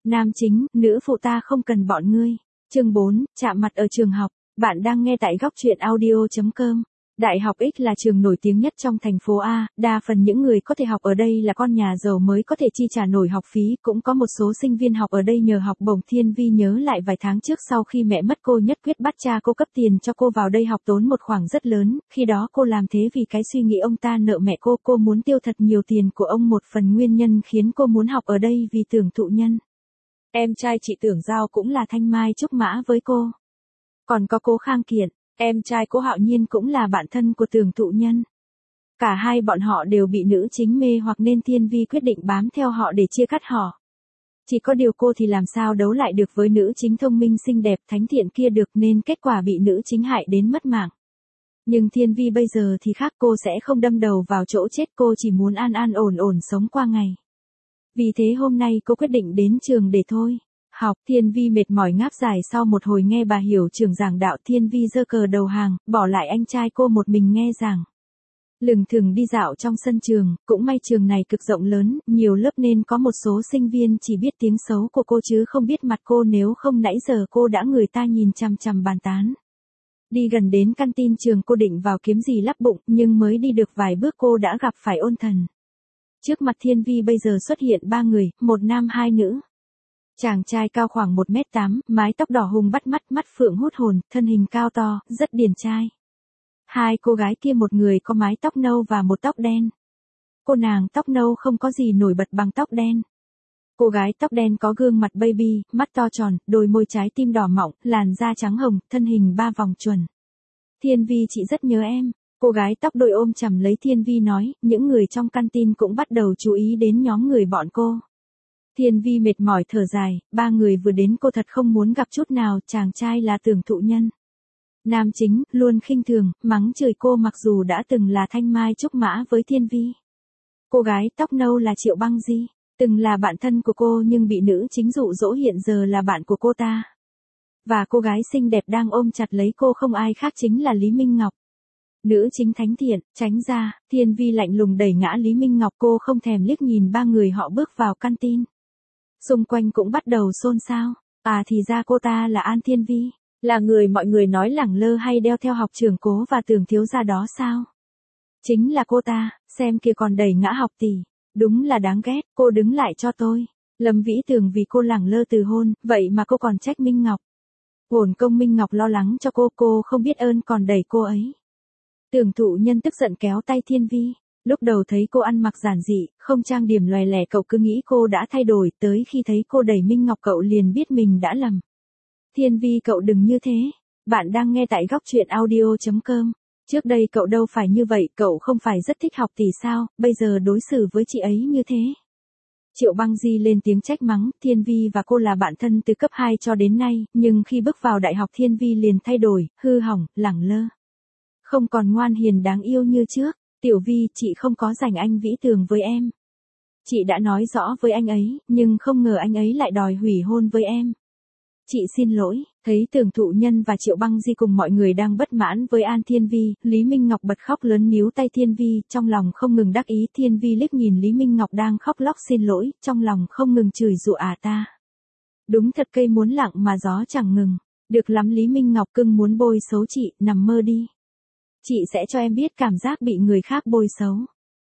Nam chính, nữ phụ ta không cần bọn ngươi. Chương 4, chạm mặt ở trường học. Bạn đang nghe tại góc truyện audio.com. Đại học X là trường nổi tiếng nhất trong thành phố A, đa phần những người có thể học ở đây là con nhà giàu mới có thể chi trả nổi học phí, cũng có một số sinh viên học ở đây nhờ học bổng. Thiên Vi nhớ lại vài tháng trước sau khi mẹ mất cô nhất quyết bắt cha cô cấp tiền cho cô vào đây học, tốn một khoản rất lớn, khi đó cô làm thế vì cái suy nghĩ ông ta nợ mẹ cô muốn tiêu thật nhiều tiền của ông. Một phần nguyên nhân khiến cô muốn học ở đây vì Tưởng Thụ Nhân, em trai chị Tưởng Giao, cũng là thanh mai trúc mã với cô. Còn có Cố Khang Kiện, em trai Cố Hạo Nhiên, cũng là bạn thân của Tưởng Thụ Nhân. Cả hai bọn họ đều bị nữ chính mê hoặc nên Thiên Vi quyết định bám theo họ để chia cắt họ. Chỉ có điều cô thì làm sao đấu lại được với nữ chính thông minh xinh đẹp thánh thiện kia được, nên kết quả bị nữ chính hại đến mất mạng. Nhưng Thiên Vi bây giờ thì khác, cô sẽ không đâm đầu vào chỗ chết, cô chỉ muốn an an ổn ổn sống qua ngày. Vì thế hôm nay cô quyết định đến trường để thôi học. Thiên Vi mệt mỏi ngáp dài sau một hồi nghe bà hiệu trưởng giảng đạo. Thiên Vi giơ cờ đầu hàng, bỏ lại anh trai cô một mình nghe giảng. Lừng thừng đi dạo trong sân trường, cũng may trường này cực rộng lớn, nhiều lớp nên có một số sinh viên chỉ biết tiếng xấu của cô chứ không biết mặt cô, nếu không nãy giờ cô đã người ta nhìn chằm chằm bàn tán. Đi gần đến căn tin trường, cô định vào kiếm gì lắp bụng, nhưng mới đi được vài bước cô đã gặp phải Ôn Thần. Trước mặt Thiên Vi bây giờ xuất hiện ba người, một nam hai nữ. Chàng trai cao khoảng 1m8, mái tóc đỏ hùng bắt mắt, mắt phượng hút hồn, thân hình cao to, rất điển trai. Hai cô gái kia, một người có mái tóc nâu và một tóc đen. Cô nàng tóc nâu không có gì nổi bật bằng tóc đen. Cô gái tóc đen có gương mặt baby, mắt to tròn, đôi môi trái tim đỏ mọng, làn da trắng hồng, thân hình ba vòng chuẩn. Thiên Vi, chị rất nhớ em. Cô gái tóc đôi ôm chầm lấy Thiên Vi nói. Những người trong căn tin cũng bắt đầu chú ý đến nhóm người bọn cô. Thiên Vi mệt mỏi thở dài, ba người vừa đến cô thật không muốn gặp chút nào. Chàng trai là Tưởng Thụ Nhân, nam chính, luôn khinh thường, mắng chửi cô mặc dù đã từng là thanh mai trúc mã với Thiên Vi. Cô gái tóc nâu là Triệu Băng Di, từng là bạn thân của cô nhưng bị nữ chính dụ dỗ, hiện giờ là bạn của cô ta. Và cô gái xinh đẹp đang ôm chặt lấy cô không ai khác chính là Lý Minh Ngọc. Nữ chính thánh thiện, tránh ra. Thiên Vi lạnh lùng đẩy ngã Lý Minh Ngọc, cô không thèm liếc nhìn ba người họ bước vào căn tin. Xung quanh cũng bắt đầu xôn xao. À thì ra cô ta là An Thiên Vi, là người mọi người nói lẳng lơ hay đeo theo học trưởng Cố và Tưởng thiếu gia đó sao? Chính là cô ta, xem kìa còn đẩy ngã học tỷ. Đúng là đáng ghét, cô đứng lại cho tôi. Lâm Vĩ Tường vì cô lẳng lơ từ hôn, vậy mà cô còn trách Minh Ngọc. Hồn công Minh Ngọc lo lắng cho cô không biết ơn còn đẩy cô ấy. Tưởng Thụ Nhân tức giận kéo tay Thiên Vi. Lúc đầu thấy cô ăn mặc giản dị, không trang điểm lòe lẻ, cậu cứ nghĩ cô đã thay đổi, tới khi thấy cô đẩy Minh Ngọc cậu liền biết mình đã lầm. Thiên Vi, cậu đừng như thế. Bạn đang nghe tại góc truyện audio.com. Trước đây cậu đâu phải như vậy, cậu không phải rất thích học tỷ sao, bây giờ đối xử với chị ấy như thế. Triệu Băng Di lên tiếng trách mắng. Thiên Vi và cô là bạn thân từ cấp 2 cho đến nay, nhưng khi bước vào đại học Thiên Vi liền thay đổi, hư hỏng, lẳng lơ. Không còn ngoan hiền đáng yêu như trước. Tiểu Vi, chị không có giành anh Vĩ Tường với em. Chị đã nói rõ với anh ấy, nhưng không ngờ anh ấy lại đòi hủy hôn với em. Chị xin lỗi. Thấy Tưởng Thụ Nhân và Triệu Băng Di cùng mọi người đang bất mãn với An Thiên Vi, Lý Minh Ngọc bật khóc lớn níu tay Thiên Vi, trong lòng không ngừng đắc ý. Thiên Vi liếc nhìn Lý Minh Ngọc đang khóc lóc xin lỗi, trong lòng không ngừng chửi rủa ta. Đúng thật cây muốn lặng mà gió chẳng ngừng. Được lắm Lý Minh Ngọc cưng muốn bôi xấu chị, nằm mơ đi. Chị sẽ cho em biết cảm giác bị người khác bôi xấu.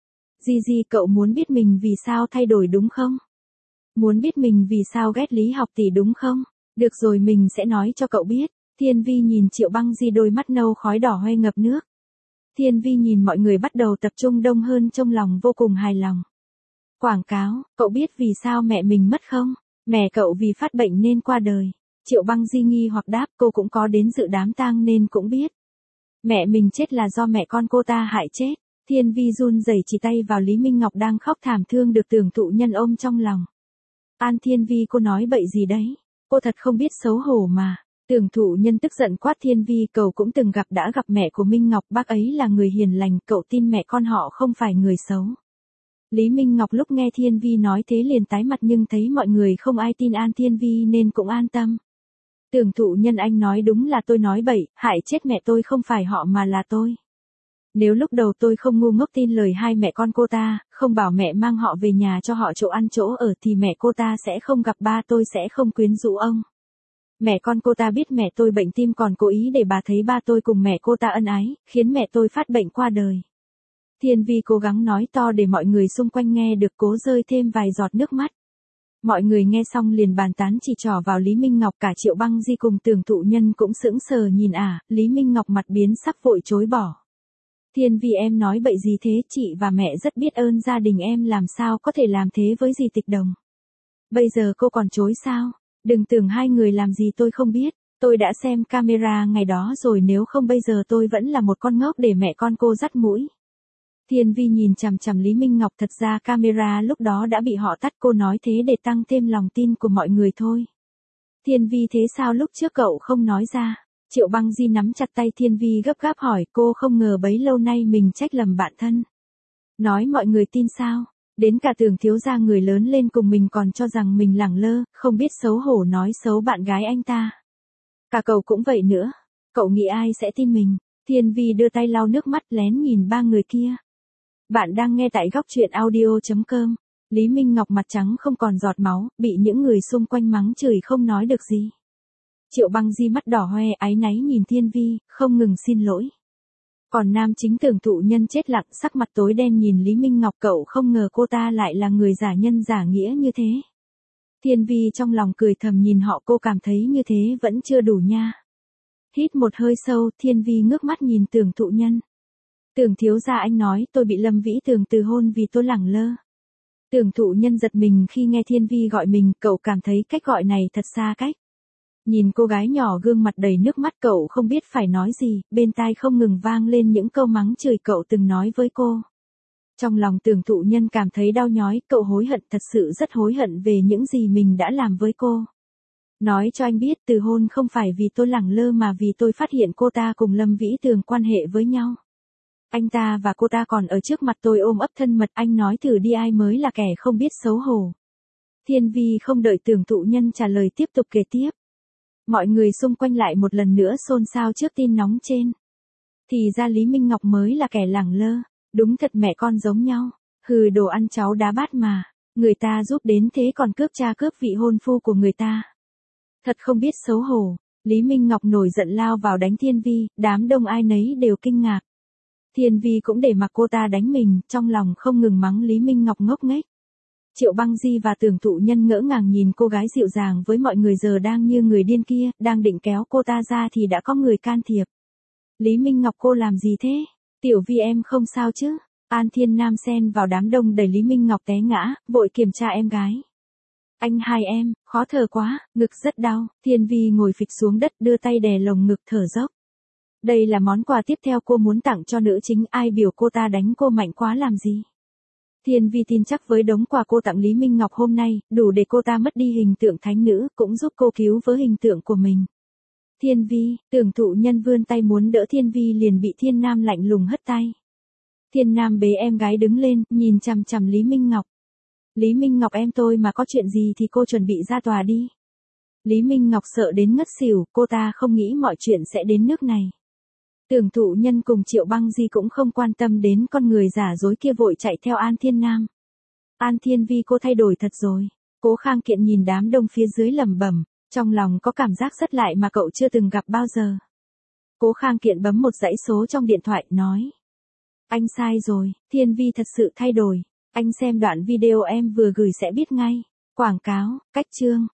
Di, cậu muốn biết mình vì sao thay đổi đúng không? Muốn biết mình vì sao ghét Lý học tỷ đúng không? Được rồi, mình sẽ nói cho cậu biết. Thiên Vi nhìn Triệu Băng Di, đôi mắt nâu khói đỏ hoe ngập nước. Thiên Vi nhìn mọi người bắt đầu tập trung đông hơn, trong lòng vô cùng hài lòng. Quảng cáo, cậu biết vì sao mẹ mình mất không? Mẹ cậu vì phát bệnh nên qua đời. Triệu Băng Di nghi hoặc đáp, cô cũng có đến dự đám tang nên cũng biết. Mẹ mình chết là do mẹ con cô ta hại chết. Thiên Vi run rẩy chỉ tay vào Lý Minh Ngọc đang khóc thảm thương được Tưởng Thụ Nhân ôm trong lòng. An Thiên Vi, cô nói bậy gì đấy? Cô thật không biết xấu hổ mà. Tưởng Thụ Nhân tức giận quát Thiên Vi, cậu cũng từng đã gặp mẹ của Minh Ngọc, bác ấy là người hiền lành, cậu tin mẹ con họ không phải người xấu. Lý Minh Ngọc lúc nghe Thiên Vi nói thế liền tái mặt, nhưng thấy mọi người không ai tin An Thiên Vi nên cũng an tâm. Tưởng Thụ Nhân, anh nói đúng là tôi nói bậy, hại chết mẹ tôi không phải họ mà là tôi. Nếu lúc đầu tôi không ngu ngốc tin lời hai mẹ con cô ta, không bảo mẹ mang họ về nhà cho họ chỗ ăn chỗ ở thì mẹ cô ta sẽ không gặp ba tôi, sẽ không quyến rũ ông. Mẹ con cô ta biết mẹ tôi bệnh tim còn cố ý để bà thấy ba tôi cùng mẹ cô ta ân ái, khiến mẹ tôi phát bệnh qua đời. Thiên Vi cố gắng nói to để mọi người xung quanh nghe được, cố rơi thêm vài giọt nước mắt. Mọi người nghe xong liền bàn tán chỉ trỏ vào Lý Minh Ngọc, cả Triệu Băng Di cùng Tưởng Thụ Nhân cũng sững sờ nhìn Lý Minh Ngọc mặt biến sắc vội chối bỏ. Thiên Vi em nói bậy gì thế, chị và mẹ rất biết ơn gia đình em, làm sao có thể làm thế với dì Tịch Đồng. Bây giờ cô còn chối sao? Đừng tưởng hai người làm gì tôi không biết, tôi đã xem camera ngày đó rồi, nếu không bây giờ tôi vẫn là một con ngốc để mẹ con cô dắt mũi. Thiên Vi nhìn chằm chằm Lý Minh Ngọc, thật ra camera lúc đó đã bị họ tắt, cô nói thế để tăng thêm lòng tin của mọi người thôi. Thiên Vi thế sao lúc trước cậu không nói ra? Triệu Băng Di nắm chặt tay Thiên Vi gấp gáp hỏi, cô không ngờ bấy lâu nay mình trách lầm bạn thân. Nói mọi người tin sao? Đến cả Tưởng thiếu gia người lớn lên cùng mình còn cho rằng mình lẳng lơ, không biết xấu hổ nói xấu bạn gái anh ta. Cả cậu cũng vậy nữa. Cậu nghĩ ai sẽ tin mình? Thiên Vi đưa tay lau nước mắt lén nhìn ba người kia. Bạn đang nghe tại góc truyện audio.com. Lý Minh Ngọc mặt trắng không còn giọt máu, bị những người xung quanh mắng chửi không nói được gì. Triệu Băng Di mắt đỏ hoe áy náy nhìn Thiên Vi, không ngừng xin lỗi. Còn nam chính Tưởng Thụ Nhân chết lặng, sắc mặt tối đen nhìn Lý Minh Ngọc, cậu không ngờ cô ta lại là người giả nhân giả nghĩa như thế. Thiên Vi trong lòng cười thầm nhìn họ, cô cảm thấy như thế vẫn chưa đủ nha. Hít một hơi sâu, Thiên Vi ngước mắt nhìn Tưởng Thụ Nhân. Tưởng thiếu gia, anh nói tôi bị Lâm Vĩ Tường từ hôn vì tôi lẳng lơ. Tưởng Thụ Nhân giật mình khi nghe Thiên Vi gọi mình, cậu cảm thấy cách gọi này thật xa cách. Nhìn cô gái nhỏ gương mặt đầy nước mắt, cậu không biết phải nói gì, bên tai không ngừng vang lên những câu mắng chửi cậu từng nói với cô. Trong lòng Tưởng Thụ Nhân cảm thấy đau nhói, cậu hối hận, thật sự rất hối hận về những gì mình đã làm với cô. Nói cho anh biết, từ hôn không phải vì tôi lẳng lơ mà vì tôi phát hiện cô ta cùng Lâm Vĩ Tường quan hệ với nhau. Anh ta và cô ta còn ở trước mặt tôi ôm ấp thân mật, anh nói thử đi, ai mới là kẻ không biết xấu hổ. Thiên Vi không đợi Tưởng Thụ Nhân trả lời tiếp tục kể tiếp. Mọi người xung quanh lại một lần nữa xôn xao trước tin nóng trên. Thì ra Lý Minh Ngọc mới là kẻ lẳng lơ, đúng thật mẹ con giống nhau, hừ, đồ ăn cháu đá bát mà, người ta giúp đến thế còn cướp cha cướp vị hôn phu của người ta. Thật không biết xấu hổ. Lý Minh Ngọc nổi giận lao vào đánh Thiên Vi, đám đông ai nấy đều kinh ngạc. Thiên Vi cũng để mặc cô ta đánh mình, trong lòng không ngừng mắng Lý Minh Ngọc ngốc nghếch. Triệu Băng Di và Tưởng Thụ Nhân ngỡ ngàng nhìn cô gái dịu dàng với mọi người giờ đang như người điên kia, đang định kéo cô ta ra thì đã có người can thiệp. Lý Minh Ngọc, cô làm gì thế? Tiểu Vi em không sao chứ? An Thiên Nam xen vào đám đông đẩy Lý Minh Ngọc té ngã, vội kiểm tra em gái. Anh hai em, khó thở quá, ngực rất đau. Thiên Vi ngồi phịch xuống đất đưa tay đè lồng ngực thở dốc. Đây là món quà tiếp theo cô muốn tặng cho nữ chính, ai biểu cô ta đánh cô mạnh quá làm gì? Thiên Vi tin chắc với đống quà cô tặng Lý Minh Ngọc hôm nay, đủ để cô ta mất đi hình tượng thánh nữ, cũng giúp cô cứu với hình tượng của mình. Thiên Vi, Tưởng Thụ Nhân vươn tay muốn đỡ Thiên Vi liền bị Thiên Nam lạnh lùng hất tay. Thiên Nam bế em gái đứng lên, nhìn chằm chằm Lý Minh Ngọc. Lý Minh Ngọc, em tôi mà có chuyện gì thì cô chuẩn bị ra tòa đi. Lý Minh Ngọc sợ đến ngất xỉu, cô ta không nghĩ mọi chuyện sẽ đến nước này. Tưởng Thụ Nhân cùng Triệu Băng Di cũng không quan tâm đến con người giả dối kia, vội chạy theo An Thiên Nam. An Thiên Vi, cô thay đổi thật rồi. Cố Khang Kiện nhìn đám đông phía dưới lẩm bẩm, trong lòng có cảm giác rất lạ mà cậu chưa từng gặp bao giờ. Cố Khang Kiện bấm một dãy số trong điện thoại, nói. Anh sai rồi, Thiên Vi thật sự thay đổi. Anh xem đoạn video em vừa gửi sẽ biết ngay. Quảng cáo, cách chương.